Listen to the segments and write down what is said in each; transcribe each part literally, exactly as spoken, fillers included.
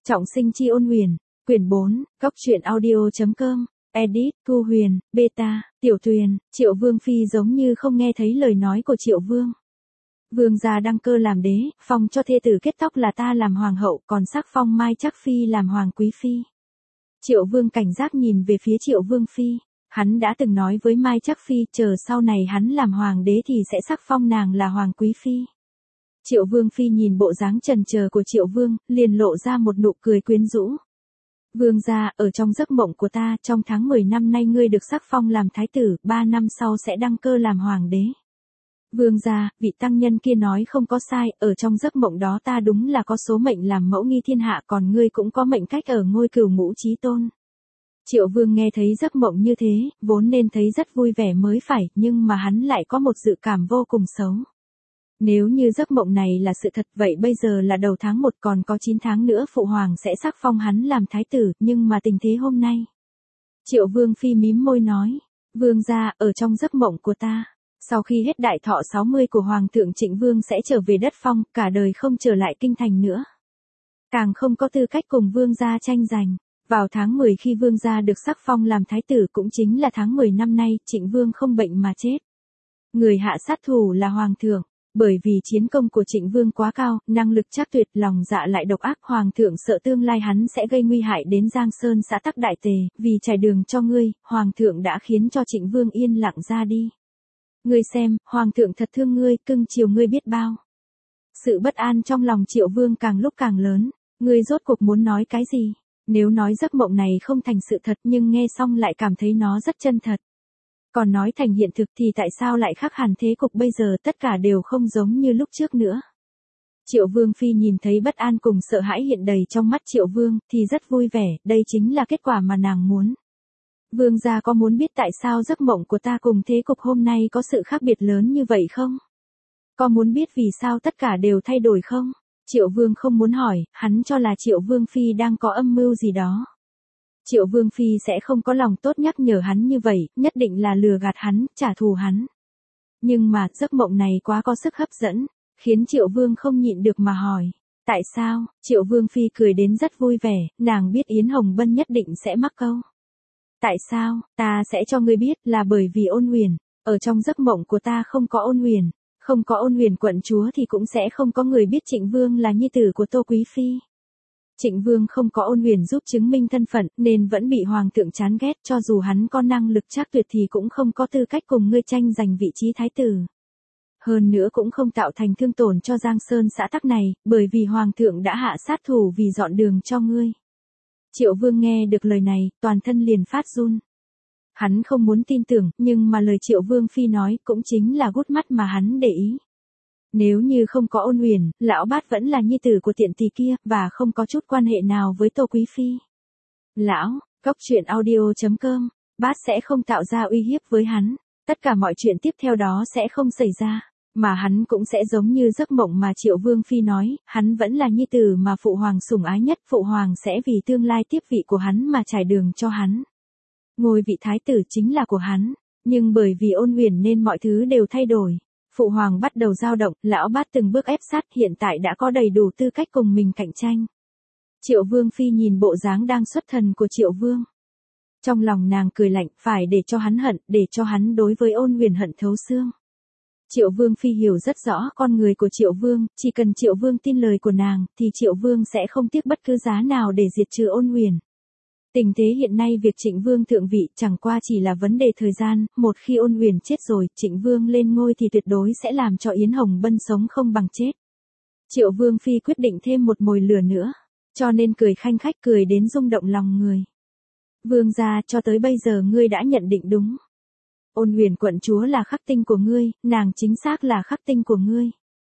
Trọng sinh chi ôn huyền, quyển bốn, góc truyện audio.com, edit, Thu Huyền, beta, Tiểu Tuyền. Triệu Vương Phi giống như không nghe thấy lời nói của Triệu Vương. Vương gia đăng cơ làm đế, phong cho thê tử kết tóc là ta làm hoàng hậu, còn sắc phong Mai Trắc Phi làm hoàng quý phi. Triệu Vương cảnh giác nhìn về phía Triệu Vương Phi. Hắn đã từng nói với Mai Trắc Phi, chờ sau này hắn làm hoàng đế thì sẽ sắc phong nàng là hoàng quý phi. Triệu Vương Phi nhìn bộ dáng chần chờ của Triệu Vương, liền lộ ra một nụ cười quyến rũ. Vương gia, ở trong giấc mộng của ta, trong tháng mười năm nay ngươi được sắc phong làm thái tử, ba năm sau sẽ đăng cơ làm hoàng đế. Vương gia, vị tăng nhân kia nói không có sai, ở trong giấc mộng đó ta đúng là có số mệnh làm mẫu nghi thiên hạ, còn ngươi cũng có mệnh cách ở ngôi cửu ngũ chí tôn. Triệu Vương nghe thấy giấc mộng như thế, vốn nên thấy rất vui vẻ mới phải, nhưng mà hắn lại có một dự cảm vô cùng xấu. Nếu như giấc mộng này là sự thật, vậy bây giờ là đầu tháng một, còn có chín tháng nữa phụ hoàng sẽ sắc phong hắn làm thái tử, nhưng mà tình thế hôm nay. Triệu Vương Phi mím môi nói, Vương gia, ở trong giấc mộng của ta, sau khi hết đại thọ sáu mươi của Hoàng thượng Trịnh Vương sẽ trở về đất phong, cả đời không trở lại kinh thành nữa. Càng không có tư cách cùng Vương gia tranh giành. Vào tháng mười khi Vương gia được sắc phong làm thái tử, cũng chính là tháng mười năm nay, Trịnh Vương không bệnh mà chết. Người hạ sát thủ là Hoàng thượng. Bởi vì chiến công của Trịnh Vương quá cao, năng lực trác tuyệt, lòng dạ lại độc ác, Hoàng thượng sợ tương lai hắn sẽ gây nguy hại đến Giang Sơn xã Tắc Đại Tề, vì trải đường cho ngươi, Hoàng thượng đã khiến cho Trịnh Vương yên lặng ra đi. Ngươi xem, Hoàng thượng thật thương ngươi, cưng chiều ngươi biết bao. Sự bất an trong lòng Triệu Vương càng lúc càng lớn, ngươi rốt cuộc muốn nói cái gì? Nếu nói giấc mộng này không thành sự thật nhưng nghe xong lại cảm thấy nó rất chân thật. Còn nói thành hiện thực thì tại sao lại khác hẳn thế cục bây giờ, tất cả đều không giống như lúc trước nữa. Triệu Vương Phi nhìn thấy bất an cùng sợ hãi hiện đầy trong mắt Triệu Vương, thì rất vui vẻ, đây chính là kết quả mà nàng muốn. Vương gia có muốn biết tại sao giấc mộng của ta cùng thế cục hôm nay có sự khác biệt lớn như vậy không? Có muốn biết vì sao tất cả đều thay đổi không? Triệu Vương không muốn hỏi, hắn cho là Triệu Vương Phi đang có âm mưu gì đó. Triệu Vương Phi sẽ không có lòng tốt nhắc nhở hắn như vậy, nhất định là lừa gạt hắn, trả thù hắn. Nhưng mà, giấc mộng này quá có sức hấp dẫn, khiến Triệu Vương không nhịn được mà hỏi. Tại sao? Triệu Vương Phi cười đến rất vui vẻ, nàng biết Yến Hồng Bân nhất định sẽ mắc câu. Tại sao? Ta sẽ cho ngươi biết, là bởi vì Ôn Huyền. Ở trong giấc mộng của ta không có Ôn Huyền. Không có Ôn Huyền quận chúa thì cũng sẽ không có người biết Trịnh Vương là nhi tử của Tô Quý Phi. Trịnh Vương không có Ôn Huyền giúp chứng minh thân phận, nên vẫn bị Hoàng thượng chán ghét, cho dù hắn có năng lực trác tuyệt thì cũng không có tư cách cùng ngươi tranh giành vị trí thái tử. Hơn nữa cũng không tạo thành thương tổn cho Giang Sơn xã Tắc này, bởi vì Hoàng thượng đã hạ sát thủ vì dọn đường cho ngươi. Triệu Vương nghe được lời này, toàn thân liền phát run. Hắn không muốn tin tưởng, nhưng mà lời Triệu Vương Phi nói cũng chính là gút mắt mà hắn để ý. Nếu như không có Ôn Huyền, lão bát vẫn là nhi tử của tiện tỳ kia, và không có chút quan hệ nào với Tô Quý Phi. Lão, góc truyện audio.com, bát sẽ không tạo ra uy hiếp với hắn, tất cả mọi chuyện tiếp theo đó sẽ không xảy ra, mà hắn cũng sẽ giống như giấc mộng mà Triệu Vương Phi nói, hắn vẫn là nhi tử mà phụ hoàng sủng ái nhất, phụ hoàng sẽ vì tương lai tiếp vị của hắn mà trải đường cho hắn. Ngôi vị thái tử chính là của hắn, nhưng bởi vì Ôn Huyền nên mọi thứ đều thay đổi. Phụ hoàng bắt đầu dao động, lão bát từng bước ép sát, hiện tại đã có đầy đủ tư cách cùng mình cạnh tranh. Triệu Vương Phi nhìn bộ dáng đang xuất thần của Triệu Vương. Trong lòng nàng cười lạnh, phải để cho hắn hận, để cho hắn đối với Ôn Huyền hận thấu xương. Triệu Vương Phi hiểu rất rõ con người của Triệu Vương, chỉ cần Triệu Vương tin lời của nàng, thì Triệu Vương sẽ không tiếc bất cứ giá nào để diệt trừ Ôn Huyền. Tình thế hiện nay việc Trịnh Vương thượng vị chẳng qua chỉ là vấn đề thời gian, một khi Ôn Huyền chết rồi, Trịnh Vương lên ngôi thì tuyệt đối sẽ làm cho Yến Hồng Bân sống không bằng chết. Triệu Vương Phi quyết định thêm một mồi lửa nữa, cho nên cười khanh khách, cười đến rung động lòng người. Vương gia, cho tới bây giờ ngươi đã nhận định đúng. Ôn Huyền quận chúa là khắc tinh của ngươi, nàng chính xác là khắc tinh của ngươi.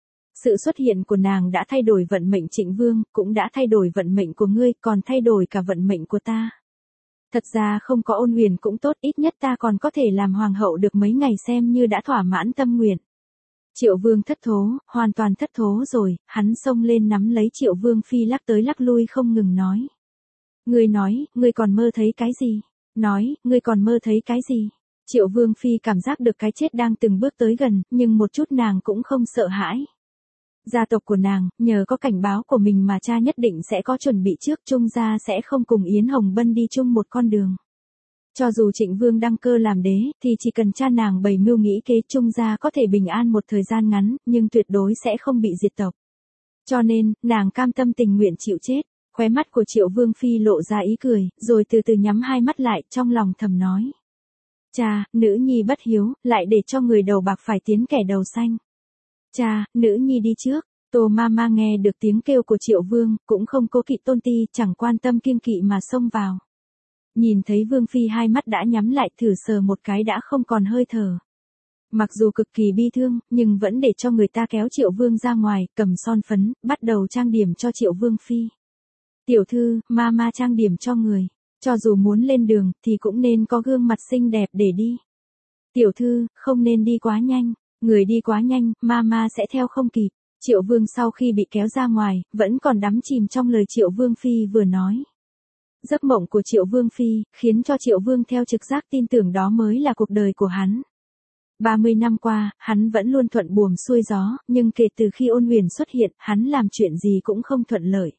Sự xuất hiện của nàng đã thay đổi vận mệnh Trịnh Vương, cũng đã thay đổi vận mệnh của ngươi, còn thay đổi cả vận mệnh của ta. Thật ra không có Ôn Huyền cũng tốt, ít nhất ta còn có thể làm hoàng hậu được mấy ngày xem như đã thỏa mãn tâm nguyện. Triệu Vương thất thố, hoàn toàn thất thố rồi, hắn xông lên nắm lấy Triệu Vương Phi lắc tới lắc lui không ngừng nói. Ngươi nói, ngươi còn mơ thấy cái gì? Nói, ngươi còn mơ thấy cái gì? Triệu Vương Phi cảm giác được cái chết đang từng bước tới gần, nhưng một chút nàng cũng không sợ hãi. Gia tộc của nàng, nhờ có cảnh báo của mình mà cha nhất định sẽ có chuẩn bị trước, Trung gia sẽ không cùng Yến Hồng Bân đi chung một con đường. Cho dù Trịnh Vương đăng cơ làm đế, thì chỉ cần cha nàng bày mưu nghĩ kế, Trung gia có thể bình an một thời gian ngắn, nhưng tuyệt đối sẽ không bị diệt tộc. Cho nên, nàng cam tâm tình nguyện chịu chết. Khóe mắt của Triệu Vương Phi lộ ra ý cười, rồi từ từ nhắm hai mắt lại, trong lòng thầm nói. Cha, nữ nhi bất hiếu, lại để cho người đầu bạc phải tiến kẻ đầu xanh. Cha, nữ nhi đi trước. Tô Mama nghe được tiếng kêu của Triệu Vương, cũng không cố kỵ tôn ti, chẳng quan tâm kiêng kỵ mà xông vào. Nhìn thấy Vương Phi hai mắt đã nhắm lại, thử sờ một cái đã không còn hơi thở. Mặc dù cực kỳ bi thương, nhưng vẫn để cho người ta kéo Triệu Vương ra ngoài, cầm son phấn, bắt đầu trang điểm cho Triệu Vương Phi. Tiểu thư, Mama trang điểm cho người. Cho dù muốn lên đường, thì cũng nên có gương mặt xinh đẹp để đi. Tiểu thư, không nên đi quá nhanh. Người đi quá nhanh, Mama sẽ theo không kịp. Triệu Vương sau khi bị kéo ra ngoài, vẫn còn đắm chìm trong lời Triệu Vương Phi vừa nói. Giấc mộng của Triệu Vương Phi, khiến cho Triệu Vương theo trực giác tin tưởng đó mới là cuộc đời của hắn. ba mươi năm qua, hắn vẫn luôn thuận buồm xuôi gió, nhưng kể từ khi Ôn Huyền xuất hiện, hắn làm chuyện gì cũng không thuận lợi.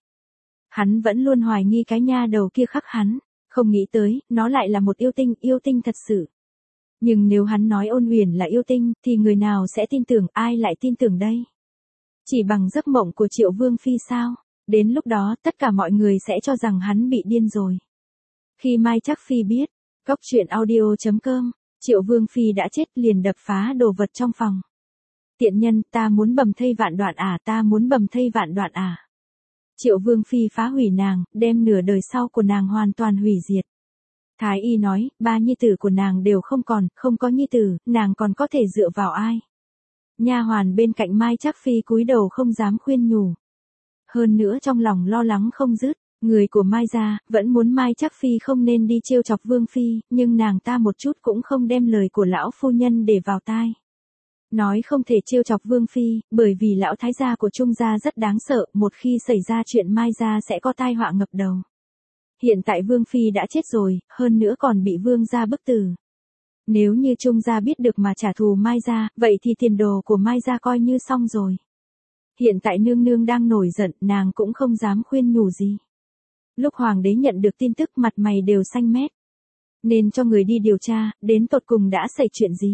Hắn vẫn luôn hoài nghi cái nha đầu kia khắc hắn, không nghĩ tới, nó lại là một yêu tinh, yêu tinh thật sự. Nhưng nếu hắn nói Ôn Huyền là yêu tinh, thì người nào sẽ tin tưởng, ai lại tin tưởng đây? Chỉ bằng giấc mộng của Triệu Vương Phi sao? Đến lúc đó, tất cả mọi người sẽ cho rằng hắn bị điên rồi. Khi Mai Trác Phi biết, Cóc Truyện Audio chấm com, Triệu Vương Phi đã chết, liền đập phá đồ vật trong phòng. Tiện nhân, ta muốn bầm thây vạn đoạn à, ta muốn bầm thây vạn đoạn à. Triệu Vương Phi phá hủy nàng, đem nửa đời sau của nàng hoàn toàn hủy diệt. Thái y nói, ba nhi tử của nàng đều không còn, không có nhi tử, nàng còn có thể dựa vào ai? Nha hoàn bên cạnh Mai Trác Phi cúi đầu không dám khuyên nhủ. Hơn nữa trong lòng lo lắng không dứt, người của Mai gia vẫn muốn Mai Trác Phi không nên đi trêu chọc Vương Phi, nhưng nàng ta một chút cũng không đem lời của lão phu nhân để vào tai. Nói không thể trêu chọc Vương Phi, bởi vì lão thái gia của Trung gia rất đáng sợ, một khi xảy ra chuyện Mai gia sẽ có tai họa ngập đầu. Hiện tại Vương Phi đã chết rồi, hơn nữa còn bị Vương gia bức tử. Nếu như Trung gia biết được mà trả thù Mai gia, vậy thì tiền đồ của Mai gia coi như xong rồi. Hiện tại nương nương đang nổi giận, nàng cũng không dám khuyên nhủ gì. Lúc hoàng đế nhận được tin tức mặt mày đều xanh mét. Nên cho người đi điều tra, đến tột cùng đã xảy chuyện gì.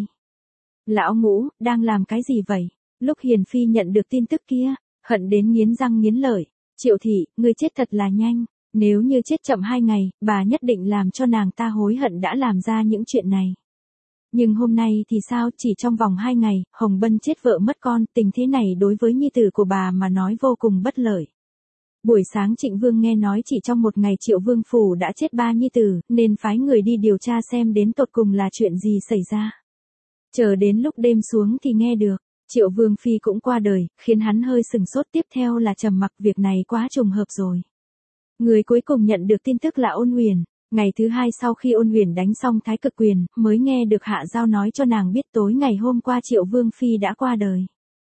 Lão Ngũ, đang làm cái gì vậy? Lúc Hiền Phi nhận được tin tức kia, hận đến nghiến răng nghiến lợi. Triệu thị, ngươi chết thật là nhanh. Nếu như chết chậm hai ngày, bà nhất định làm cho nàng ta hối hận đã làm ra những chuyện này. Nhưng hôm nay thì sao, chỉ trong vòng hai ngày, Hồng Bân chết vợ mất con, tình thế này đối với nhi tử của bà mà nói vô cùng bất lợi. Buổi sáng Trịnh Vương nghe nói chỉ trong một ngày Triệu Vương Phủ đã chết ba nhi tử, nên phái người đi điều tra xem đến tột cùng là chuyện gì xảy ra. Chờ đến lúc đêm xuống thì nghe được, Triệu Vương Phi cũng qua đời, khiến hắn hơi sừng sốt, tiếp theo là trầm mặc, việc này quá trùng hợp rồi. Người cuối cùng nhận được tin tức là Ôn Huyền. Ngày thứ hai sau khi Ôn Huyền đánh xong thái cực quyền, mới nghe được Hạ Giao nói cho nàng biết tối ngày hôm qua Triệu Vương Phi đã qua đời.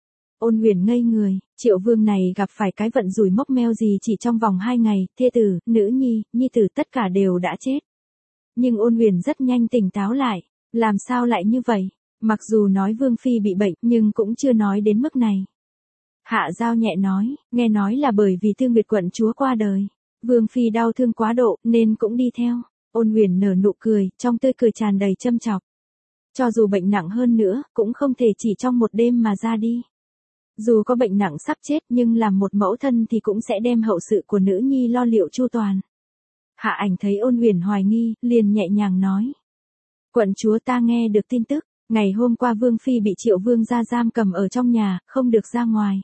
Ôn Huyền ngây người, Triệu Vương này gặp phải cái vận rủi mốc meo gì chỉ trong vòng hai ngày, thê tử, nữ nhi, nhi tử tất cả đều đã chết. Nhưng Ôn Huyền rất nhanh tỉnh táo lại, làm sao lại như vậy? Mặc dù nói Vương Phi bị bệnh, nhưng cũng chưa nói đến mức này. Hạ Giao nhẹ nói, nghe nói là bởi vì Tư Nguyệt quận chúa qua đời. Vương Phi đau thương quá độ, nên cũng đi theo. Ôn Huyền nở nụ cười, trong tươi cười tràn đầy châm chọc. Cho dù bệnh nặng hơn nữa, cũng không thể chỉ trong một đêm mà ra đi. Dù có bệnh nặng sắp chết, nhưng làm một mẫu thân thì cũng sẽ đem hậu sự của nữ nhi lo liệu chu toàn. Hạ Ảnh thấy Ôn Huyền hoài nghi, liền nhẹ nhàng nói. Quận chúa, ta nghe được tin tức, ngày hôm qua Vương Phi bị Triệu Vương ra giam cầm ở trong nhà, không được ra ngoài.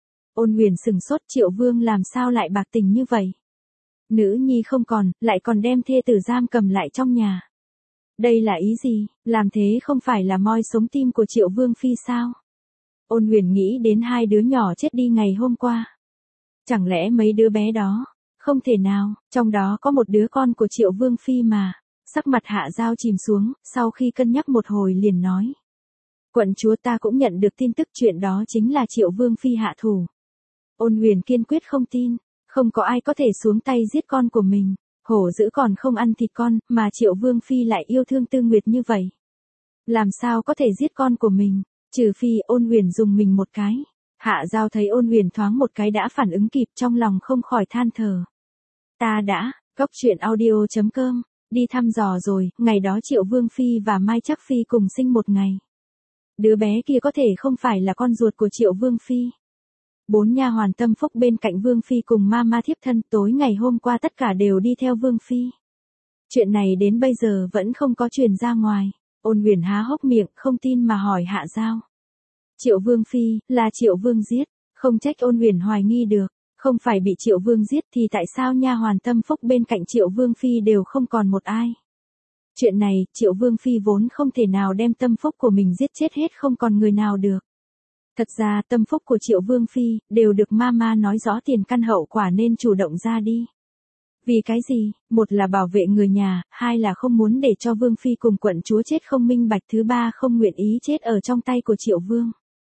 Ôn Huyền sừng sốt, Triệu Vương làm sao lại bạc tình như vậy? Nữ nhi không còn, lại còn đem thê tử giam cầm lại trong nhà. Đây là ý gì, làm thế không phải là moi sống tim của Triệu Vương Phi sao? Ôn Huyền nghĩ đến hai đứa nhỏ chết đi ngày hôm qua. Chẳng lẽ mấy đứa bé đó? Không thể nào, trong đó có một đứa con của Triệu Vương Phi mà. Sắc mặt Hạ Giao chìm xuống, sau khi cân nhắc một hồi liền nói. Quận chúa, ta cũng nhận được tin tức, chuyện đó chính là Triệu Vương Phi hạ thủ. Ôn Huyền kiên quyết không tin. Không có ai có thể xuống tay giết con của mình. Hổ dữ còn không ăn thịt con, mà Triệu Vương Phi lại yêu thương Tư Nguyệt như vậy. Làm sao có thể giết con của mình? Trừ phi. Ôn Huyền dùng mình một cái. Hạ Giao thấy Ôn Huyền thoáng một cái đã phản ứng kịp, trong lòng không khỏi than thở. Ta đã, Cốc truyện audio chấm com, đi thăm dò rồi, ngày đó Triệu Vương Phi và Mai Trắc Phi cùng sinh một ngày. Đứa bé kia có thể không phải là con ruột của Triệu Vương Phi. Bốn nha hoàn tâm phúc bên cạnh Vương Phi cùng ma ma thiếp thân tối ngày hôm qua tất cả đều đi theo Vương Phi. Chuyện này đến bây giờ vẫn không có truyền ra ngoài. Ôn Huyền há hốc miệng không tin mà hỏi Hạ Giao. Triệu Vương Phi, là Triệu Vương giết, không trách Ôn Huyền hoài nghi được, không phải bị Triệu Vương giết thì tại sao nha hoàn tâm phúc bên cạnh Triệu Vương Phi đều không còn một ai. Chuyện này, Triệu Vương Phi vốn không thể nào đem tâm phúc của mình giết chết hết không còn người nào được. Thật ra tâm phúc của Triệu Vương Phi, đều được Mama nói rõ tiền căn hậu quả nên chủ động ra đi. Vì cái gì? Một là bảo vệ người nhà, hai là không muốn để cho Vương Phi cùng quận chúa chết không minh bạch, thứ ba không nguyện ý chết ở trong tay của Triệu Vương.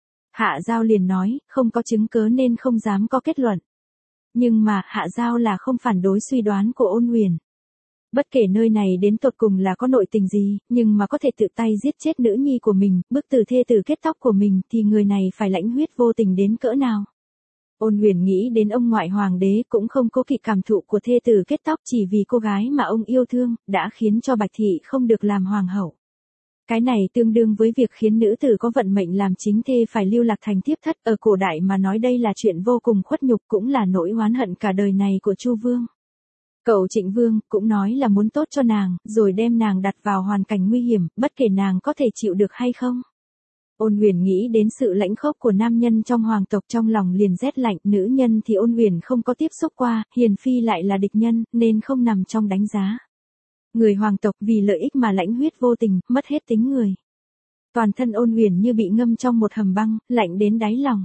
Hạ Giao liền nói, không có chứng cớ nên không dám có kết luận. Nhưng mà, Hạ Giao là không phản đối suy đoán của Ôn Huyền. Bất kể nơi này đến tột cùng là có nội tình gì, nhưng mà có thể tự tay giết chết nữ nhi của mình, bức tử thê tử kết tóc của mình thì người này phải lãnh huyết vô tình đến cỡ nào. Ôn Huyền nghĩ đến ông ngoại hoàng đế cũng không cố kỵ cảm thụ của thê tử kết tóc chỉ vì cô gái mà ông yêu thương, đã khiến cho Bạch Thị không được làm hoàng hậu. Cái này tương đương với việc khiến nữ tử có vận mệnh làm chính thê phải lưu lạc thành thiếp thất, ở cổ đại mà nói đây là chuyện vô cùng khuất nhục, cũng là nỗi oán hận cả đời này của Chu Vương. Cậu Trịnh Vương cũng nói là muốn tốt cho nàng, rồi đem nàng đặt vào hoàn cảnh nguy hiểm, bất kể nàng có thể chịu được hay không. Ôn Huyền nghĩ đến sự lãnh khốc của nam nhân trong hoàng tộc trong lòng liền rét lạnh, nữ nhân thì Ôn Huyền không có tiếp xúc qua, Hiền Phi lại là địch nhân, nên không nằm trong đánh giá. Người hoàng tộc vì lợi ích mà lãnh huyết vô tình, mất hết tính người. Toàn thân Ôn Huyền như bị ngâm trong một hầm băng, lạnh đến đáy lòng.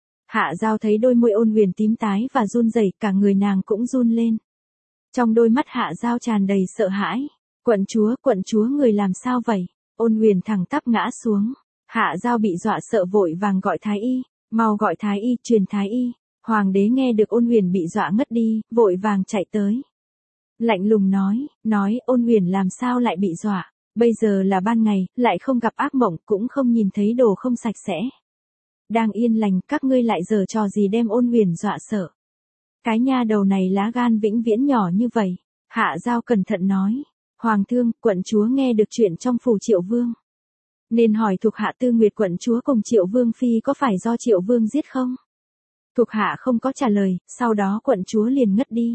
Hạ Giao thấy đôi môi Ôn Huyền tím tái và run rẩy, cả người nàng cũng run lên. Trong đôi mắt Hạ Giao tràn đầy sợ hãi. Quận chúa, quận chúa người làm sao vậy? Ôn Huyền thẳng tắp ngã xuống. Hạ Giao bị dọa sợ vội vàng gọi thái y, mau gọi thái y, truyền thái y. Hoàng đế nghe được Ôn Huyền bị dọa ngất đi, vội vàng chạy tới. Lạnh lùng nói, nói Ôn Huyền làm sao lại bị dọa, bây giờ là ban ngày, lại không gặp ác mộng, cũng không nhìn thấy đồ không sạch sẽ. Đang yên lành, các ngươi lại giở trò gì đem Ôn Huyền dọa sợ. Cái nha đầu này lá gan vĩnh viễn nhỏ như vậy. Hạ Giao cẩn thận nói, Hoàng thương, quận chúa nghe được chuyện trong phủ Triệu Vương. Nên hỏi thuộc hạ Tư Nguyệt quận chúa cùng Triệu Vương Phi có phải do Triệu Vương giết không? Thuộc hạ không có trả lời, sau đó quận chúa liền ngất đi.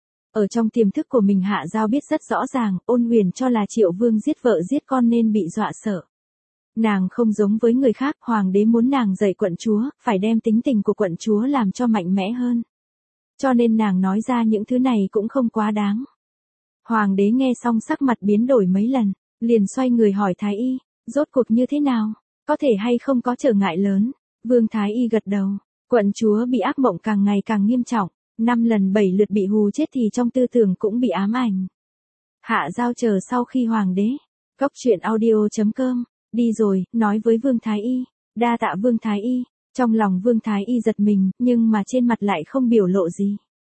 Ở trong tiềm thức của mình Hạ Giao biết rất rõ ràng, Ôn Huyền cho là Triệu Vương giết vợ giết con nên bị dọa sợ. Nàng không giống với người khác, hoàng đế muốn nàng dạy quận chúa, phải đem tính tình của quận chúa làm cho mạnh mẽ hơn. Cho nên nàng nói ra những thứ này cũng không quá đáng. Hoàng đế nghe xong sắc mặt biến đổi mấy lần, liền xoay người hỏi thái y, rốt cuộc như thế nào, có thể hay không có trở ngại lớn. Vương thái y gật đầu, quận chúa bị ác mộng càng ngày càng nghiêm trọng, năm lần bảy lượt bị hù chết thì trong tư tưởng cũng bị ám ảnh. Hạ Giao chờ sau khi hoàng đế, Cốc truyện audio chấm com, đi rồi, nói với Vương thái y, đa tạ Vương thái y. Trong lòng Vương thái y giật mình, nhưng mà trên mặt lại không biểu lộ gì.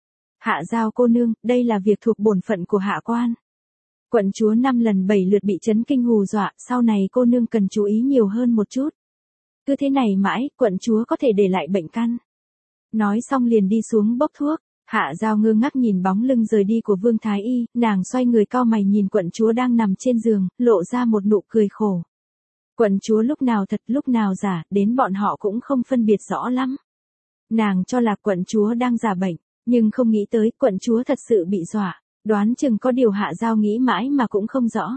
Hạ Giao cô nương, đây là việc thuộc bổn phận của hạ quan. Quận chúa năm lần bảy lượt bị chấn kinh hù dọa, sau này cô nương cần chú ý nhiều hơn một chút. Cứ thế này mãi, quận chúa có thể để lại bệnh căn. Nói xong liền đi xuống bốc thuốc. Hạ Giao ngơ ngác nhìn bóng lưng rời đi của Vương thái y, nàng xoay người cau mày nhìn quận chúa đang nằm trên giường, lộ ra một nụ cười khổ. Quận chúa lúc nào thật lúc nào giả, đến bọn họ cũng không phân biệt rõ lắm. Nàng cho là quận chúa đang giả bệnh, nhưng không nghĩ tới quận chúa thật sự bị dọa, đoán chừng có điều Hạ Giao nghĩ mãi mà cũng không rõ.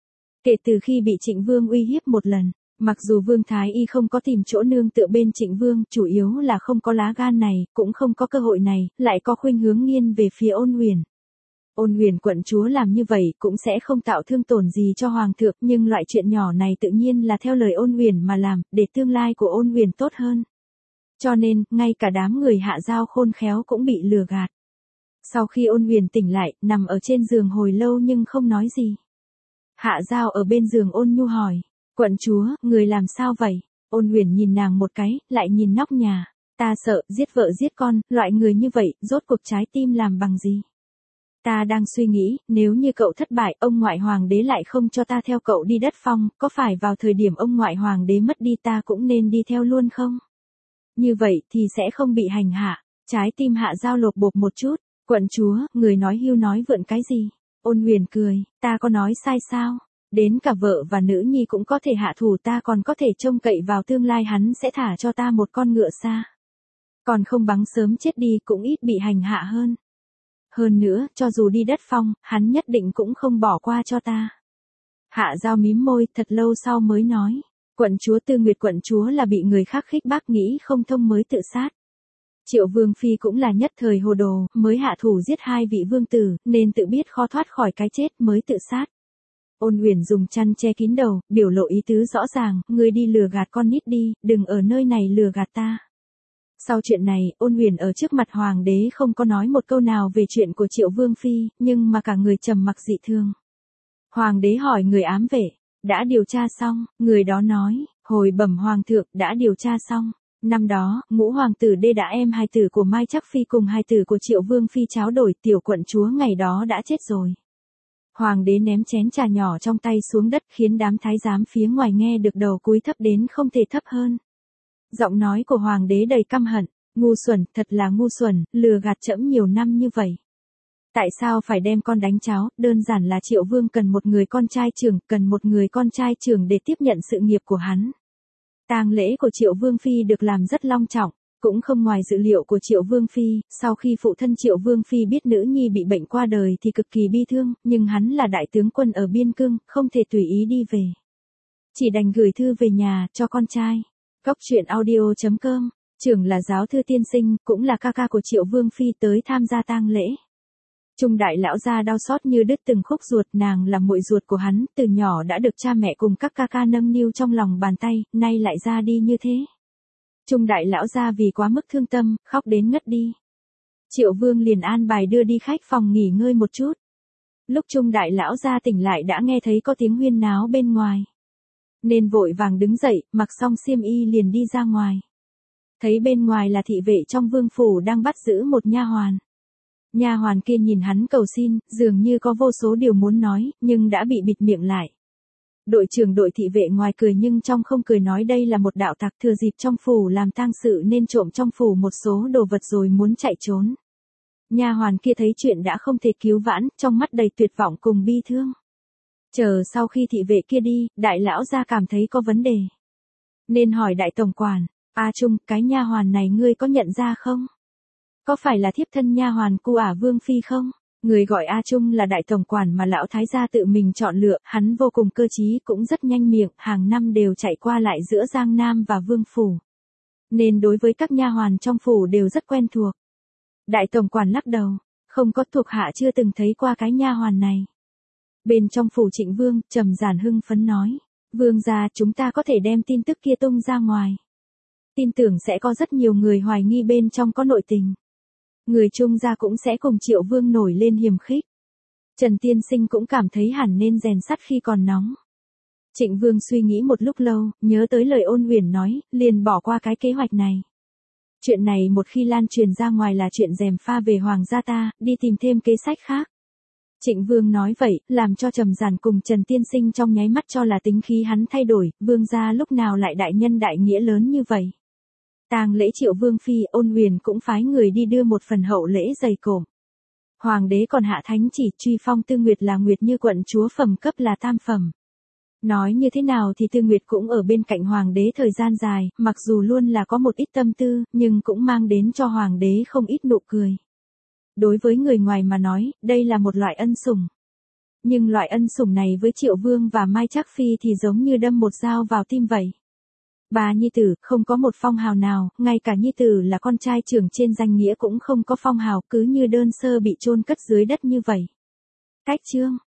Kể từ khi bị Trịnh Vương uy hiếp một lần, mặc dù Vương thái y không có tìm chỗ nương tựa bên Trịnh Vương, chủ yếu là không có lá gan này, cũng không có cơ hội này, lại có khuynh hướng nghiêng về phía Ôn Huyền. Ôn Huyền quận chúa làm như vậy cũng sẽ không tạo thương tổn gì cho hoàng thượng, nhưng loại chuyện nhỏ này tự nhiên là theo lời Ôn Huyền mà làm, để tương lai của Ôn Huyền tốt hơn. Cho nên, ngay cả đám người Hạ Giao khôn khéo cũng bị lừa gạt. Sau khi Ôn Huyền tỉnh lại, nằm ở trên giường hồi lâu nhưng không nói gì. Hạ Giao ở bên giường ôn nhu hỏi, quận chúa, người làm sao vậy? Ôn Huyền nhìn nàng một cái, lại nhìn nóc nhà, ta sợ, giết vợ giết con, loại người như vậy, rốt cuộc trái tim làm bằng gì? Ta đang suy nghĩ, nếu như cậu thất bại, ông ngoại hoàng đế lại không cho ta theo cậu đi đất phong, có phải vào thời điểm ông ngoại hoàng đế mất đi ta cũng nên đi theo luôn không? Như vậy thì sẽ không bị hành hạ. Trái tim Hạ Giao lột bột một chút. Quận chúa, người nói hưu nói vượn cái gì? Ôn Huyền cười, ta có nói sai sao? Đến cả vợ và nữ nhi cũng có thể hạ thủ, ta còn có thể trông cậy vào tương lai hắn sẽ thả cho ta một con ngựa xa. Còn không bằng sớm chết đi cũng ít bị hành hạ hơn. Hơn nữa, cho dù đi đất phong, hắn nhất định cũng không bỏ qua cho ta. Hạ Giao mím môi, thật lâu sau mới nói. Quận chúa Tư Nguyệt quận chúa là bị người khác khích bác nghĩ không thông mới tự sát. Triệu Vương Phi cũng là nhất thời hồ đồ, mới hạ thủ giết hai vị vương tử, nên tự biết khó thoát khỏi cái chết mới tự sát. Ôn Huyền dùng chăn che kín đầu, biểu lộ ý tứ rõ ràng, ngươi đi lừa gạt con nít đi, đừng ở nơi này lừa gạt ta. Sau chuyện này, Ôn Huyền ở trước mặt Hoàng đế không có nói một câu nào về chuyện của Triệu Vương Phi, nhưng mà cả người trầm mặc dị thường. Hoàng đế hỏi người ám vệ, đã điều tra xong, người đó nói, hồi bẩm Hoàng thượng, đã điều tra xong. Năm đó, ngũ hoàng tử đê đã em hai tử của Mai Trắc Phi cùng hai tử của Triệu Vương Phi tráo đổi, tiểu quận chúa ngày đó đã chết rồi. Hoàng đế ném chén trà nhỏ trong tay xuống đất khiến đám thái giám phía ngoài nghe được đầu cúi thấp đến không thể thấp hơn. Giọng nói của hoàng đế đầy căm hận, ngu xuẩn, thật là ngu xuẩn, lừa gạt trẫm nhiều năm như vậy. Tại sao phải đem con đánh cháu, đơn giản là Triệu Vương cần một người con trai trưởng, cần một người con trai trưởng để tiếp nhận sự nghiệp của hắn. Tang lễ của Triệu Vương Phi được làm rất long trọng, cũng không ngoài dự liệu của Triệu Vương Phi, sau khi phụ thân Triệu Vương Phi biết nữ nhi bị bệnh qua đời thì cực kỳ bi thương, nhưng hắn là đại tướng quân ở biên cương, không thể tùy ý đi về. Chỉ đành gửi thư về nhà, cho con trai. Góc truyện audio chấm com, trưởng là giáo thư tiên sinh, cũng là ca ca của Triệu Vương Phi tới tham gia tang lễ. Trung đại lão gia đau xót như đứt từng khúc ruột, nàng là muội ruột của hắn, từ nhỏ đã được cha mẹ cùng các ca ca nâng niu trong lòng bàn tay, nay lại ra đi như thế. Trung đại lão gia vì quá mức thương tâm, khóc đến ngất đi. Triệu Vương liền an bài đưa đi khách phòng nghỉ ngơi một chút. Lúc Trung đại lão gia tỉnh lại đã nghe thấy có tiếng huyên náo bên ngoài. Nên vội vàng đứng dậy, mặc xong xiêm y liền đi ra ngoài. Thấy bên ngoài là thị vệ trong vương phủ đang bắt giữ một nha hoàn. Nha hoàn kia nhìn hắn cầu xin, dường như có vô số điều muốn nói, nhưng đã bị bịt miệng lại. Đội trưởng đội thị vệ ngoài cười nhưng trong không cười nói đây là một đạo tặc thừa dịp trong phủ làm tang sự nên trộm trong phủ một số đồ vật rồi muốn chạy trốn. Nha hoàn kia thấy chuyện đã không thể cứu vãn, trong mắt đầy tuyệt vọng cùng bi thương. Chờ sau khi thị vệ kia đi, đại lão gia cảm thấy có vấn đề. Nên hỏi đại tổng quản, A Trung, cái nha hoàn này ngươi có nhận ra không? Có phải là thiếp thân nha hoàn của ả Vương Phi không? Người gọi A Trung là đại tổng quản mà lão thái gia tự mình chọn lựa, hắn vô cùng cơ trí cũng rất nhanh miệng, hàng năm đều chạy qua lại giữa Giang Nam và Vương Phủ. Nên đối với các nha hoàn trong phủ đều rất quen thuộc. Đại tổng quản lắc đầu, không có, thuộc hạ chưa từng thấy qua cái nha hoàn này. Bên trong phủ Trịnh Vương, Trầm Giản hưng phấn nói, Vương gia, chúng ta có thể đem tin tức kia tung ra ngoài. Tin tưởng sẽ có rất nhiều người hoài nghi bên trong có nội tình. Người Trung gia cũng sẽ cùng Triệu Vương nổi lên hiềm khích. Trần Tiên Sinh cũng cảm thấy hẳn nên rèn sắt khi còn nóng. Trịnh Vương suy nghĩ một lúc lâu, nhớ tới lời Ôn Huyền nói, liền bỏ qua cái kế hoạch này. Chuyện này một khi lan truyền ra ngoài là chuyện gièm pha về hoàng gia ta, đi tìm thêm kế sách khác. Trịnh Vương nói vậy, làm cho Trầm Giản cùng Trần Tiên Sinh trong nháy mắt cho là tính khí hắn thay đổi, Vương gia lúc nào lại đại nhân đại nghĩa lớn như vậy. Tang lễ Triệu Vương Phi, Ôn Huyền cũng phái người đi đưa một phần hậu lễ dày cộm. Hoàng đế còn hạ thánh chỉ truy phong Tư Nguyệt là Nguyệt Như quận chúa phẩm cấp là tam phẩm. Nói như thế nào thì Tư Nguyệt cũng ở bên cạnh Hoàng đế thời gian dài, mặc dù luôn là có một ít tâm tư, nhưng cũng mang đến cho Hoàng đế không ít nụ cười. Đối với người ngoài mà nói, đây là một loại ân sủng. Nhưng loại ân sủng này với Triệu Vương và Mai Trắc Phi thì giống như đâm một dao vào tim vậy. Bà nhi tử, không có một phong hào nào, ngay cả nhi tử là con trai trưởng trên danh nghĩa cũng không có phong hào, cứ như đơn sơ bị chôn cất dưới đất như vậy. Cách chương